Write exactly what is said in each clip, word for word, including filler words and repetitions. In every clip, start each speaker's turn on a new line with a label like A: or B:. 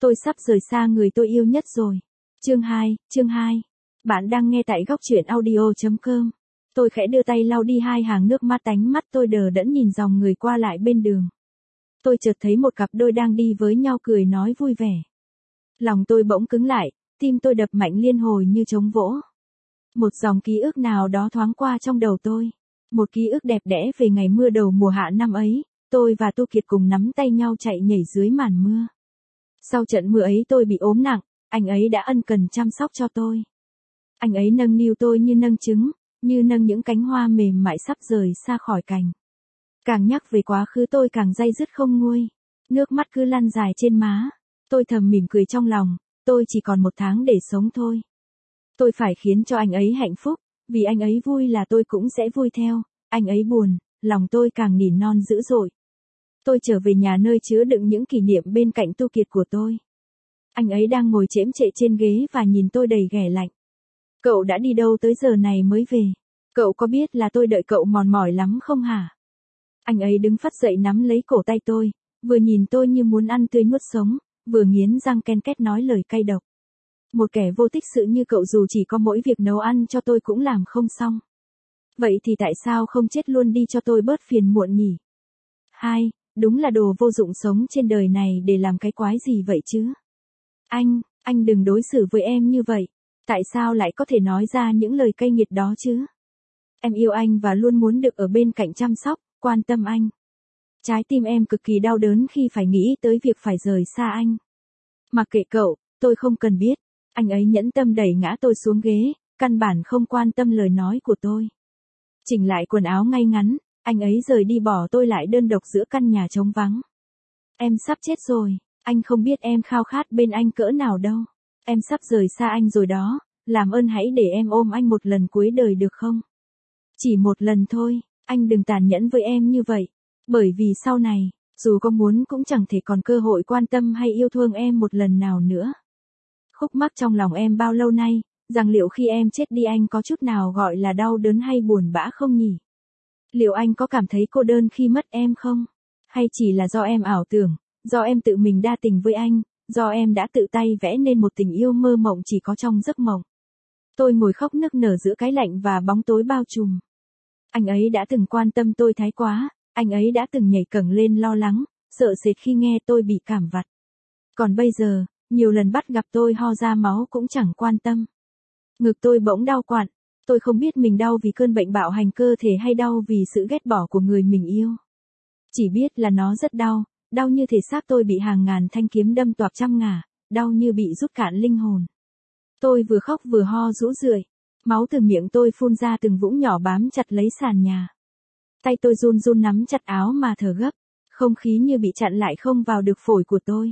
A: Tôi sắp rời xa người tôi yêu nhất rồi. Chương hai, chương hai. Bạn đang nghe tại góc truyện audio chấm com. Tôi khẽ đưa tay lau đi hai hàng nước mắt, ánh mắt tôi đờ đẫn nhìn dòng người qua lại bên đường. Tôi chợt thấy một cặp đôi đang đi với nhau cười nói vui vẻ. Lòng tôi bỗng cứng lại, tim tôi đập mạnh liên hồi như trống vỗ. Một dòng ký ức nào đó thoáng qua trong đầu tôi. Một ký ức đẹp đẽ về ngày mưa đầu mùa hạ năm ấy, tôi và Tu Kiệt cùng nắm tay nhau chạy nhảy dưới màn mưa. Sau trận mưa ấy tôi bị ốm nặng, anh ấy đã ân cần chăm sóc cho tôi. Anh ấy nâng niu tôi như nâng trứng, như nâng những cánh hoa mềm mại sắp rời xa khỏi cành. Càng nhắc về quá khứ tôi càng day dứt không nguôi, nước mắt cứ lăn dài trên má. Tôi thầm mỉm cười trong lòng, tôi chỉ còn một tháng để sống thôi. Tôi phải khiến cho anh ấy hạnh phúc, vì anh ấy vui là tôi cũng sẽ vui theo, anh ấy buồn, lòng tôi càng nỉ non dữ dội. Tôi trở về nhà nơi chứa đựng những kỷ niệm bên cạnh Tu Kiệt của tôi. Anh ấy đang ngồi chễm chệ trên ghế và nhìn tôi đầy ghẻ lạnh. Cậu đã đi đâu tới giờ này mới về? Cậu có biết là tôi đợi cậu mòn mỏi lắm không hả? Anh ấy đứng phắt dậy nắm lấy cổ tay tôi, vừa nhìn tôi như muốn ăn tươi nuốt sống, vừa nghiến răng ken két nói lời cay độc. Một kẻ vô tích sự như cậu dù chỉ có mỗi việc nấu ăn cho tôi cũng làm không xong. Vậy thì tại sao không chết luôn đi cho tôi bớt phiền muộn nhỉ? Hai, đúng là đồ vô dụng sống trên đời này để làm cái quái gì vậy chứ? Anh, anh đừng đối xử với em như vậy. Tại sao lại có thể nói ra những lời cay nghiệt đó chứ? Em yêu anh và luôn muốn được ở bên cạnh chăm sóc, quan tâm anh. Trái tim em cực kỳ đau đớn khi phải nghĩ tới việc phải rời xa anh. Mặc kệ cậu, tôi không cần biết. Anh ấy nhẫn tâm đẩy ngã tôi xuống ghế, căn bản không quan tâm lời nói của tôi. Chỉnh lại quần áo ngay ngắn, anh ấy rời đi bỏ tôi lại đơn độc giữa căn nhà trống vắng. Em sắp chết rồi, anh không biết em khao khát bên anh cỡ nào đâu. Em sắp rời xa anh rồi đó, làm ơn hãy để em ôm anh một lần cuối đời được không? Chỉ một lần thôi, anh đừng tàn nhẫn với em như vậy. Bởi vì sau này, dù có muốn cũng chẳng thể còn cơ hội quan tâm hay yêu thương em một lần nào nữa. Khúc mắc trong lòng em bao lâu nay, rằng liệu khi em chết đi anh có chút nào gọi là đau đớn hay buồn bã không nhỉ? Liệu anh có cảm thấy cô đơn khi mất em không? Hay chỉ là do em ảo tưởng, do em tự mình đa tình với anh, do em đã tự tay vẽ nên một tình yêu mơ mộng chỉ có trong giấc mộng? Tôi ngồi khóc nức nở giữa cái lạnh và bóng tối bao trùm. Anh ấy đã từng quan tâm tôi thái quá, anh ấy đã từng nhảy cẫng lên lo lắng, sợ sệt khi nghe tôi bị cảm vặt. Còn bây giờ, nhiều lần bắt gặp tôi ho ra máu cũng chẳng quan tâm. Ngực tôi bỗng đau quặn, tôi không biết mình đau vì cơn bệnh bạo hành cơ thể hay đau vì sự ghét bỏ của người mình yêu. Chỉ biết là nó rất đau, đau như thể xác tôi bị hàng ngàn thanh kiếm đâm toạc trăm ngả, đau như bị rút cạn linh hồn. Tôi vừa khóc vừa ho rũ rượi, máu từ miệng tôi phun ra từng vũng nhỏ bám chặt lấy sàn nhà. Tay tôi run run nắm chặt áo mà thở gấp, không khí như bị chặn lại không vào được phổi của tôi.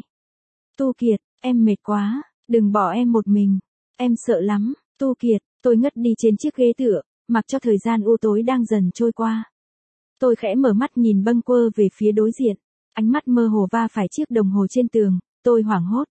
A: Tu Kiệt, em mệt quá, đừng bỏ em một mình, em sợ lắm. Tu Kiệt, tôi ngất đi trên chiếc ghế tựa, mặc cho thời gian u tối đang dần trôi qua. Tôi khẽ mở mắt nhìn bâng quơ về phía đối diện, ánh mắt mơ hồ va phải chiếc đồng hồ trên tường, tôi hoảng hốt.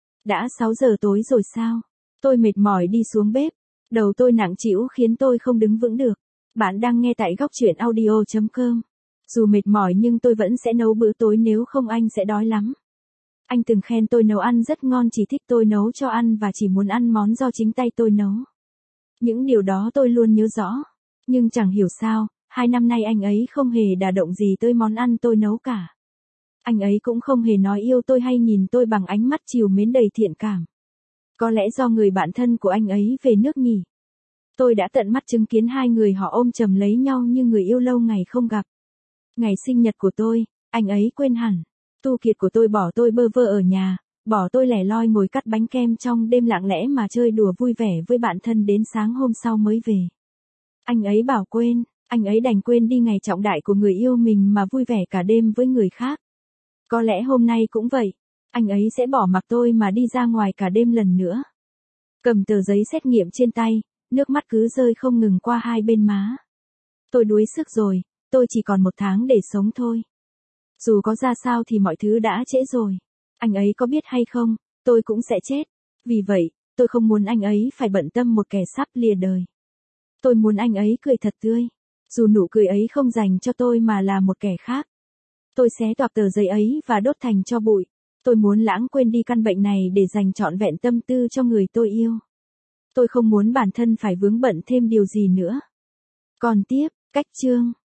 A: Đã sáu giờ tối rồi sao? Tôi mệt mỏi đi xuống bếp, đầu tôi nặng trĩu khiến tôi không đứng vững được. Bạn đang nghe tại góc truyện audio chấm com. Dù mệt mỏi nhưng tôi vẫn sẽ nấu bữa tối nếu không anh sẽ đói lắm. Anh từng khen tôi nấu ăn rất ngon, chỉ thích tôi nấu cho ăn và chỉ muốn ăn món do chính tay tôi nấu. Những điều đó tôi luôn nhớ rõ. Nhưng chẳng hiểu sao, hai năm nay anh ấy không hề đả động gì tới món ăn tôi nấu cả. Anh ấy cũng không hề nói yêu tôi hay nhìn tôi bằng ánh mắt trìu mến đầy thiện cảm. Có lẽ do người bạn thân của anh ấy về nước nhỉ. Tôi đã tận mắt chứng kiến hai người họ ôm chầm lấy nhau như người yêu lâu ngày không gặp. Ngày sinh nhật của tôi, anh ấy quên hẳn. Tu Kiệt của tôi bỏ tôi bơ vơ ở nhà, bỏ tôi lẻ loi ngồi cắt bánh kem trong đêm lặng lẽ mà chơi đùa vui vẻ với bạn thân đến sáng hôm sau mới về. Anh ấy bảo quên, anh ấy đành quên đi ngày trọng đại của người yêu mình mà vui vẻ cả đêm với người khác. Có lẽ hôm nay cũng vậy, anh ấy sẽ bỏ mặc tôi mà đi ra ngoài cả đêm lần nữa. Cầm tờ giấy xét nghiệm trên tay, nước mắt cứ rơi không ngừng qua hai bên má. Tôi đuối sức rồi, tôi chỉ còn một tháng để sống thôi. Dù có ra sao thì mọi thứ đã trễ rồi. Anh ấy có biết hay không, tôi cũng sẽ chết. Vì vậy, tôi không muốn anh ấy phải bận tâm một kẻ sắp lìa đời. Tôi muốn anh ấy cười thật tươi. Dù nụ cười ấy không dành cho tôi mà là một kẻ khác. Tôi xé toạc tờ giấy ấy và đốt thành tro bụi. Tôi muốn lãng quên đi căn bệnh này để dành trọn vẹn tâm tư cho người tôi yêu. Tôi không muốn bản thân phải vướng bận thêm điều gì nữa. Còn tiếp, cách chương.